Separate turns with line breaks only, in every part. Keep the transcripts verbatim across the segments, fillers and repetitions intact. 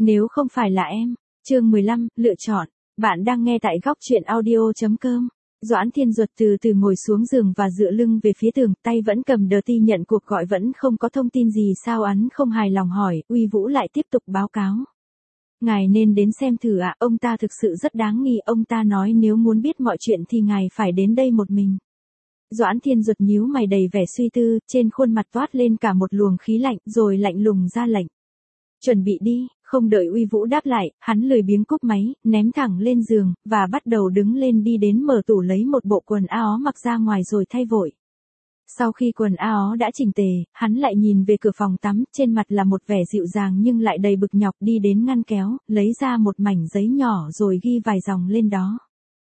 Nếu không phải là em. Chương mười lăm, lựa chọn. Bạn đang nghe tại góc truyện audio chấm com. Doãn Thiên Duật từ từ ngồi xuống giường và dựa lưng về phía tường, tay vẫn cầm đờ ti nhận cuộc gọi vẫn không có thông tin gì sao hắn không hài lòng hỏi, Uy Vũ lại tiếp tục báo cáo. Ngài nên đến xem thử ạ, ông ta thực sự rất đáng nghi, ông ta nói nếu muốn biết mọi chuyện thì ngài phải đến đây một mình. Doãn Thiên Duật nhíu mày đầy vẻ suy tư, trên khuôn mặt toát lên cả một luồng khí lạnh, rồi lạnh lùng ra lệnh. Chuẩn bị đi, không đợi Uy Vũ đáp lại, hắn lười biếng cúp máy, ném thẳng lên giường, và bắt đầu đứng lên đi đến mở tủ lấy một bộ quần áo mặc ra ngoài rồi thay vội. Sau khi quần áo đã chỉnh tề, hắn lại nhìn về cửa phòng tắm, trên mặt là một vẻ dịu dàng nhưng lại đầy bực nhọc đi đến ngăn kéo, lấy ra một mảnh giấy nhỏ rồi ghi vài dòng lên đó.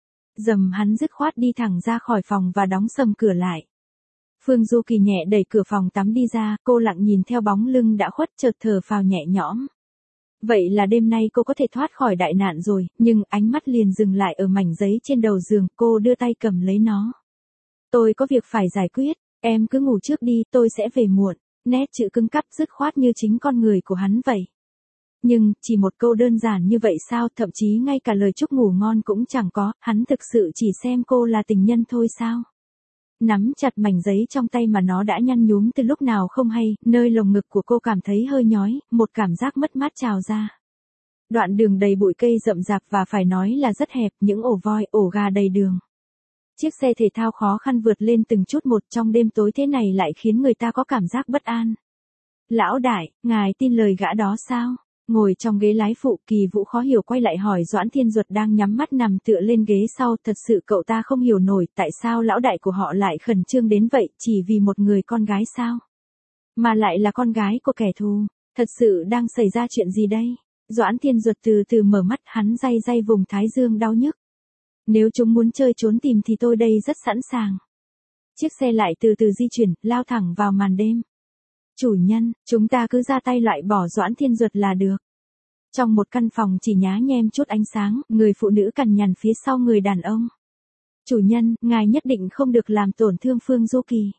Dầm hắn dứt khoát đi thẳng ra khỏi phòng và đóng sầm cửa lại. Phương Du Kỳ nhẹ đẩy cửa phòng tắm đi ra, cô lặng nhìn theo bóng lưng đã khuất chợt thở phào nhẹ nhõm. Vậy là đêm nay cô có thể thoát khỏi đại nạn rồi, nhưng ánh mắt liền dừng lại ở mảnh giấy trên đầu giường, cô đưa tay cầm lấy nó. Tôi có việc phải giải quyết, em cứ ngủ trước đi, tôi sẽ về muộn, nét chữ cứng cáp dứt khoát như chính con người của hắn vậy. Nhưng, chỉ một câu đơn giản như vậy sao, thậm chí ngay cả lời chúc ngủ ngon cũng chẳng có, hắn thực sự chỉ xem cô là tình nhân thôi sao? Nắm chặt mảnh giấy trong tay mà nó đã nhăn nhúm từ lúc nào không hay, nơi lồng ngực của cô cảm thấy hơi nhói, một cảm giác mất mát trào ra. Đoạn đường đầy bụi cây rậm rạp và phải nói là rất hẹp, những ổ voi, ổ gà đầy đường. Chiếc xe thể thao khó khăn vượt lên từng chút một trong đêm tối thế này lại khiến người ta có cảm giác bất an. Lão đại, ngài tin lời gã đó sao? Ngồi trong ghế lái phụ, Kỳ Vũ khó hiểu quay lại hỏi Doãn Thiên Duật đang nhắm mắt nằm tựa lên ghế sau, thật sự cậu ta không hiểu nổi tại sao lão đại của họ lại khẩn trương đến vậy, chỉ vì một người con gái sao? Mà lại là con gái của kẻ thù, thật sự đang xảy ra chuyện gì đây? Doãn Thiên Duật từ từ mở mắt, hắn day day vùng thái dương đau nhức. Nếu chúng muốn chơi trốn tìm thì tôi đây rất sẵn sàng. Chiếc xe lại từ từ di chuyển, lao thẳng vào màn đêm. Chủ nhân, chúng ta cứ ra tay loại bỏ Doãn Thiên Duật là được. Trong một căn phòng chỉ nhá nhem chút ánh sáng, người phụ nữ cằn nhằn phía sau người đàn ông. Chủ nhân, ngài nhất định không được làm tổn thương Phương Du Kỳ.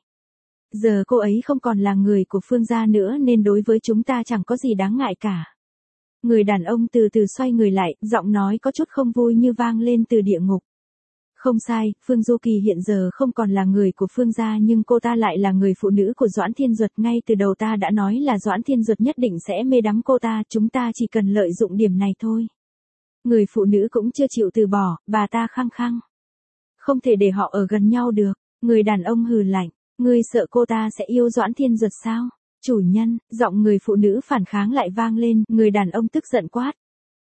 Giờ cô ấy không còn là người của Phương gia nữa nên đối với chúng ta chẳng có gì đáng ngại cả. Người đàn ông từ từ xoay người lại, giọng nói có chút không vui như vang lên từ địa ngục. Không sai, Phương Du Kỳ hiện giờ không còn là người của Phương gia nhưng cô ta lại là người phụ nữ của Doãn Thiên Duật, ngay từ đầu ta đã nói là Doãn Thiên Duật nhất định sẽ mê đắm cô ta, chúng ta chỉ cần lợi dụng điểm này thôi. Người phụ nữ cũng chưa chịu từ bỏ, bà ta khăng khăng. Không thể để họ ở gần nhau được, người đàn ông hừ lạnh, ngươi sợ cô ta sẽ yêu Doãn Thiên Duật sao? Chủ nhân, giọng người phụ nữ phản kháng lại vang lên, người đàn ông tức giận quát.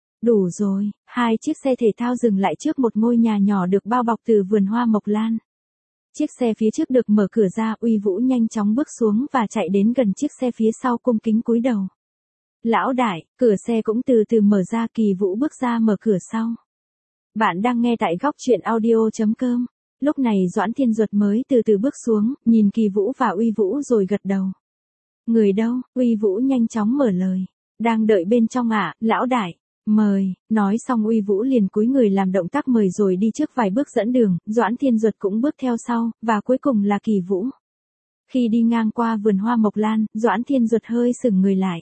Đủ rồi, hai chiếc xe thể thao dừng lại trước một ngôi nhà nhỏ được bao bọc từ vườn hoa mộc lan. Chiếc xe phía trước được mở cửa ra, Uy Vũ nhanh chóng bước xuống và chạy đến gần chiếc xe phía sau cung kính cúi đầu. Lão đại, cửa xe cũng từ từ mở ra, Kỳ Vũ bước ra mở cửa sau. Bạn đang nghe tại góc truyện audio chấm com. Lúc này Doãn Thiên Duật mới từ từ bước xuống, nhìn Kỳ Vũ và Uy Vũ rồi gật đầu. Người đâu? Uy Vũ nhanh chóng mở lời. Đang đợi bên trong ạ, à, lão đại. Mời, nói xong Uy Vũ liền cúi người làm động tác mời rồi đi trước vài bước dẫn đường, Doãn Thiên Duật cũng bước theo sau, và cuối cùng là Kỳ Vũ. Khi đi ngang qua vườn hoa mộc lan, Doãn Thiên Duật hơi sững người lại.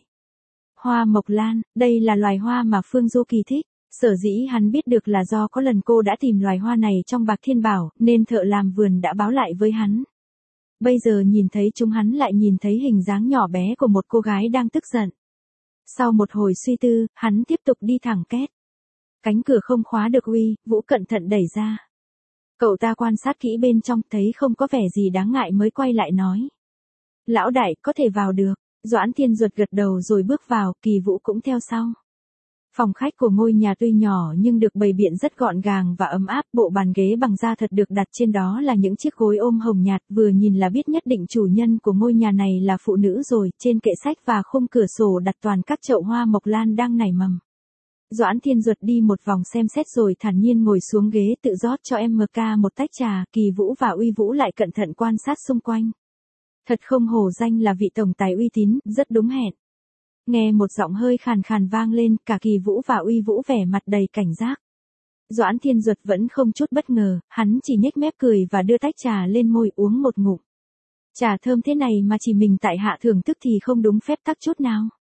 Hoa mộc lan, đây là loài hoa mà Phương Du Kỳ thích, sở dĩ hắn biết được là do có lần cô đã tìm loài hoa này trong Bạc Thiên Bảo, nên thợ làm vườn đã báo lại với hắn. Bây giờ nhìn thấy chúng hắn lại nhìn thấy hình dáng nhỏ bé của một cô gái đang tức giận. Sau một hồi suy tư, hắn tiếp tục đi thẳng két. Cánh cửa không khóa được, Uy Vũ cẩn thận đẩy ra. Cậu ta quan sát kỹ bên trong, thấy không có vẻ gì đáng ngại mới quay lại nói. Lão đại, có thể vào được. Doãn Thiên Duật gật đầu rồi bước vào, Kỳ Vũ cũng theo sau. Phòng khách của ngôi nhà tuy nhỏ nhưng được bày biện rất gọn gàng và ấm áp, bộ bàn ghế bằng da thật được đặt trên đó là những chiếc gối ôm hồng nhạt, vừa nhìn là biết nhất định chủ nhân của ngôi nhà này là phụ nữ rồi, trên kệ sách và khung cửa sổ đặt toàn các chậu hoa mộc lan đang nảy mầm. Doãn Thiên Duật đi một vòng xem xét rồi thản nhiên ngồi xuống ghế tự rót cho em ca một tách trà, Kỳ Vũ và Uy Vũ lại cẩn thận quan sát xung quanh. Thật không hổ danh là vị tổng tài uy tín, rất đúng hẹn. Nghe một giọng hơi khàn khàn vang lên, cả Kỳ Vũ và Uy Vũ vẻ mặt đầy cảnh giác. Doãn Thiên Duật vẫn không chút bất ngờ, hắn chỉ nhếch mép cười và đưa tách trà lên môi uống một ngụm. Trà thơm thế này mà chỉ mình tại hạ thưởng thức thì không đúng phép tắc chút nào.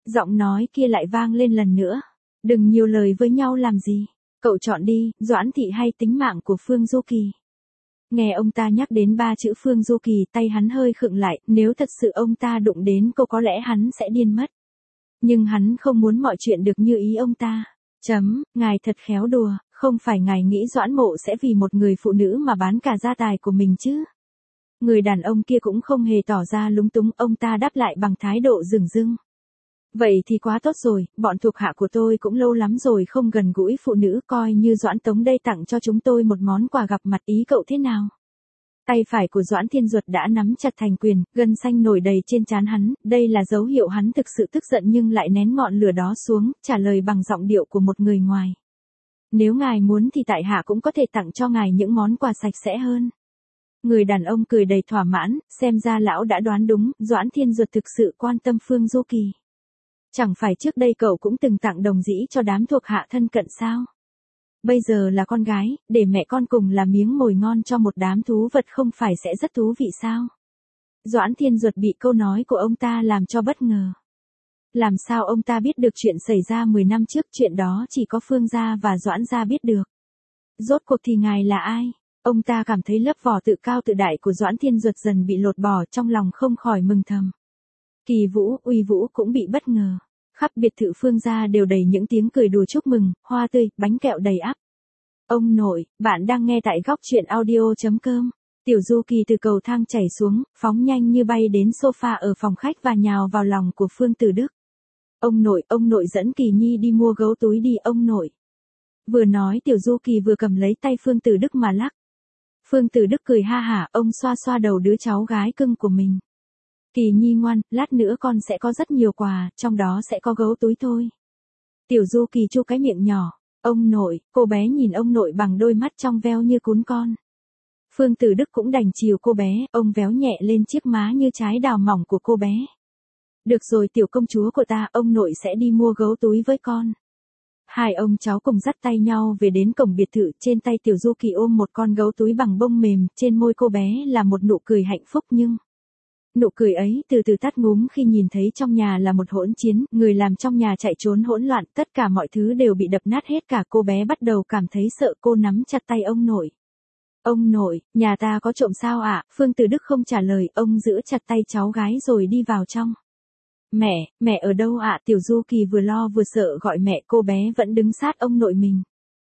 Giọng nói kia lại vang lên lần nữa. Đừng nhiều lời với nhau làm gì. Cậu chọn đi, Doãn Thị hay tính mạng của Phương Du Kỳ. Nghe ông ta nhắc đến ba chữ Phương Du Kỳ, tay hắn hơi khựng lại, nếu thật sự ông ta đụng đến cô có lẽ hắn sẽ điên mất. Nhưng hắn không muốn mọi chuyện được như ý ông ta. Chấm, ngài thật khéo đùa, không phải ngài nghĩ Doãn Mộ sẽ vì một người phụ nữ mà bán cả gia tài của mình chứ. Người đàn ông kia cũng không hề tỏ ra lúng túng, ông ta đáp lại bằng thái độ dửng dưng. Vậy thì quá tốt rồi, bọn thuộc hạ của tôi cũng lâu lắm rồi không gần gũi phụ nữ, coi như Doãn Tống đây tặng cho chúng tôi một món quà gặp mặt, ý cậu thế nào? Tay phải của Doãn Thiên Duật đã nắm chặt thành quyền, gân xanh nổi đầy trên trán hắn, đây là dấu hiệu hắn thực sự tức giận nhưng lại nén ngọn lửa đó xuống, trả lời bằng giọng điệu của một người ngoài. Nếu ngài muốn thì tại hạ cũng có thể tặng cho ngài những món quà sạch sẽ hơn. Người đàn ông cười đầy thỏa mãn, xem ra lão đã đoán đúng, Doãn Thiên Duật thực sự quan tâm Phương Du Kỳ. Chẳng phải trước đây cậu cũng từng tặng đồng dĩ cho đám thuộc hạ thân cận sao? Bây giờ là con gái, để mẹ con cùng là miếng mồi ngon cho một đám thú vật không phải sẽ rất thú vị sao? Doãn Thiên Duật bị câu nói của ông ta làm cho bất ngờ. Làm sao ông ta biết được chuyện xảy ra mười năm trước, chuyện đó chỉ có Phương gia và Doãn gia biết được. Rốt cuộc thì ngài là ai? Ông ta cảm thấy lớp vỏ tự cao tự đại của Doãn Thiên Duật dần bị lột bỏ, trong lòng không khỏi mừng thầm. Kỳ Vũ, Uy Vũ cũng bị bất ngờ. Khắp biệt thự Phương gia đều đầy những tiếng cười đùa chúc mừng, hoa tươi, bánh kẹo đầy ắp. Ông nội, bạn đang nghe tại góc truyện audio.com. Tiểu Du Kỳ từ cầu thang chảy xuống, phóng nhanh như bay đến sofa ở phòng khách và nhào vào lòng của Phương Tử Đức. Ông nội, ông nội dẫn Kỳ Nhi đi mua gấu túi đi ông nội. Vừa nói Tiểu Du Kỳ vừa cầm lấy tay Phương Tử Đức mà lắc. Phương Tử Đức cười ha hả, ông xoa xoa đầu đứa cháu gái cưng của mình. Kỳ Nhi ngoan, lát nữa con sẽ có rất nhiều quà, trong đó sẽ có gấu túi thôi. Tiểu Du Kỳ chu cái miệng nhỏ. Ông nội, cô bé nhìn ông nội bằng đôi mắt trong veo như cún con. Phương Tử Đức cũng đành chiều cô bé, ông véo nhẹ lên chiếc má như trái đào mỏng của cô bé. Được rồi tiểu công chúa của ta, ông nội sẽ đi mua gấu túi với con. Hai ông cháu cùng dắt tay nhau về đến cổng biệt thự, trên tay Tiểu Du Kỳ ôm một con gấu túi bằng bông mềm, trên môi cô bé là một nụ cười hạnh phúc nhưng... Nụ cười ấy từ từ tắt ngúm khi nhìn thấy trong nhà là một hỗn chiến, người làm trong nhà chạy trốn hỗn loạn, tất cả mọi thứ đều bị đập nát hết cả, cô bé bắt đầu cảm thấy sợ, cô nắm chặt tay ông nội. Ông nội, nhà ta có trộm sao ạ? À? Phương Tử Đức không trả lời, ông giữ chặt tay cháu gái rồi đi vào trong. Mẹ, mẹ ở đâu ạ? À? Tiểu Du Kỳ vừa lo vừa sợ gọi mẹ, cô bé vẫn đứng sát ông nội mình.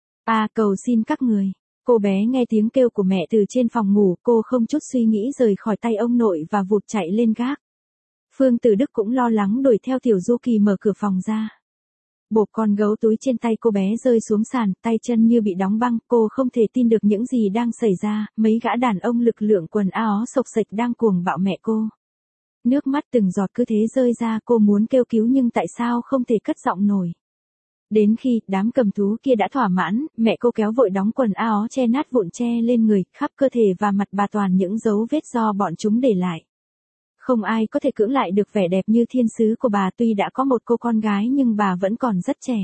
À, cầu xin các người. Cô bé nghe tiếng kêu của mẹ từ trên phòng ngủ, cô không chút suy nghĩ rời khỏi tay ông nội và vụt chạy lên gác. Phương Tử Đức cũng lo lắng đuổi theo Tiểu Du Kỳ mở cửa phòng ra. Bộp, con gấu túi trên tay cô bé rơi xuống sàn, tay chân như bị đóng băng, cô không thể tin được những gì đang xảy ra, mấy gã đàn ông lực lượng quần áo xộc xệch đang cuồng bạo mẹ cô. Nước mắt từng giọt cứ thế rơi ra, cô muốn kêu cứu nhưng tại sao không thể cất giọng nổi. Đến khi đám cầm thú kia đã thỏa mãn, mẹ cô kéo vội đóng quần áo che nát vụn che lên người, khắp cơ thể và mặt bà toàn những dấu vết do bọn chúng để lại. Không ai có thể cưỡng lại được vẻ đẹp như thiên sứ của bà, tuy đã có một cô con gái nhưng bà vẫn còn rất trẻ.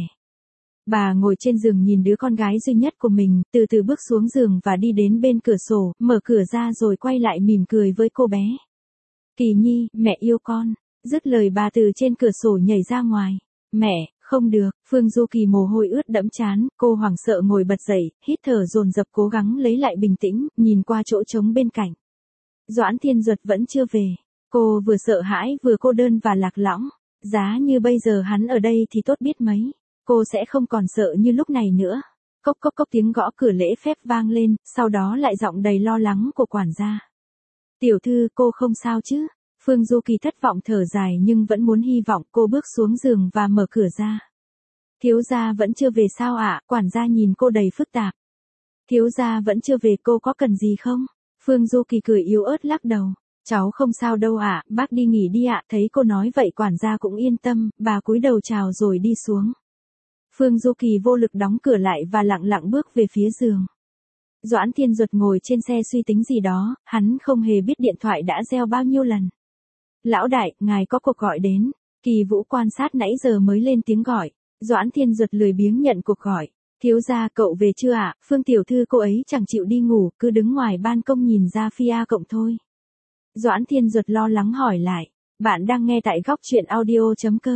Bà ngồi trên giường nhìn đứa con gái duy nhất của mình, từ từ bước xuống giường và đi đến bên cửa sổ, mở cửa ra rồi quay lại mỉm cười với cô bé. Kỳ Nhi, mẹ yêu con. Dứt lời bà từ trên cửa sổ nhảy ra ngoài. Mẹ, không được, Phương Du Kỳ mồ hôi ướt đẫm trán, cô hoảng sợ ngồi bật dậy, hít thở dồn dập cố gắng lấy lại bình tĩnh, nhìn qua chỗ trống bên cạnh. Doãn Thiên Duật vẫn chưa về. Cô vừa sợ hãi vừa cô đơn và lạc lõng. Giá như bây giờ hắn ở đây thì tốt biết mấy. Cô sẽ không còn sợ như lúc này nữa. Cốc cốc cốc tiếng gõ cửa lễ phép vang lên, sau đó lại giọng đầy lo lắng của quản gia. Tiểu thư, cô không sao chứ? Phương Du Kỳ thất vọng thở dài nhưng vẫn muốn hy vọng, cô bước xuống giường và mở cửa ra. Thiếu gia vẫn chưa về sao ạ? À? Quản gia nhìn cô đầy phức tạp. Thiếu gia vẫn chưa về, cô có cần gì không? Phương Du Kỳ cười yếu ớt lắc đầu. Cháu không sao đâu ạ, à, bác đi nghỉ đi ạ. À. Thấy cô nói vậy quản gia cũng yên tâm, bà cúi đầu chào rồi đi xuống. Phương Du Kỳ vô lực đóng cửa lại và lặng lặng bước về phía giường. Doãn Thiên Duật ngồi trên xe suy tính gì đó, hắn không hề biết điện thoại đã reo bao nhiêu lần. Lão đại, ngài có cuộc gọi đến. Kỳ Vũ quan sát nãy giờ mới lên tiếng gọi. Doãn Thiên Duật lười biếng nhận cuộc gọi. Thiếu gia, cậu về chưa ạ? À? Phương tiểu thư cô ấy chẳng chịu đi ngủ, cứ đứng ngoài ban công nhìn ra phi a cộng thôi. Doãn Thiên Duật lo lắng hỏi lại. Bạn đang nghe tại góc truyện audio.com.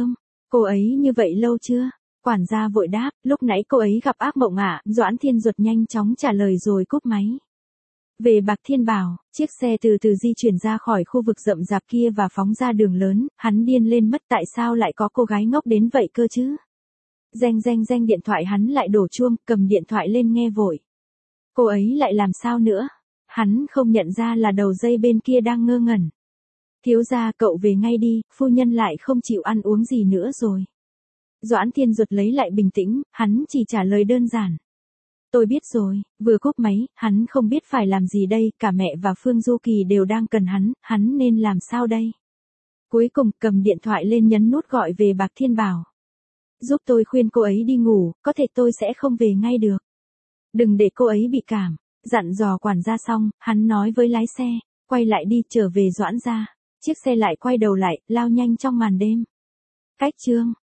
Cô ấy như vậy lâu chưa? Quản gia vội đáp, lúc nãy cô ấy gặp ác mộng ạ, Doãn Thiên Duật nhanh chóng trả lời rồi cúp máy. Về Bạc Thiên Bảo, chiếc xe từ từ di chuyển ra khỏi khu vực rậm rạp kia và phóng ra đường lớn, hắn điên lên mất tại sao lại có cô gái ngốc đến vậy cơ chứ? Reng reng reng điện thoại hắn lại đổ chuông, cầm điện thoại lên nghe vội. Cô ấy lại làm sao nữa? Hắn không nhận ra là đầu dây bên kia đang ngơ ngẩn. Thiếu gia cậu về ngay đi, phu nhân lại không chịu ăn uống gì nữa rồi. Doãn Thiên Duật lấy lại bình tĩnh, hắn chỉ trả lời đơn giản. Tôi biết rồi, vừa cúp máy, hắn không biết phải làm gì đây, cả mẹ và Phương Du Kỳ đều đang cần hắn, hắn nên làm sao đây? Cuối cùng cầm điện thoại lên nhấn nút gọi về Bạc Thiên Bảo. Giúp tôi khuyên cô ấy đi ngủ, có thể tôi sẽ không về ngay được. Đừng để cô ấy bị cảm, dặn dò quản gia xong, hắn nói với lái xe, quay lại đi trở về Doãn gia. Chiếc xe lại quay đầu lại, lao nhanh trong màn đêm. Cách chương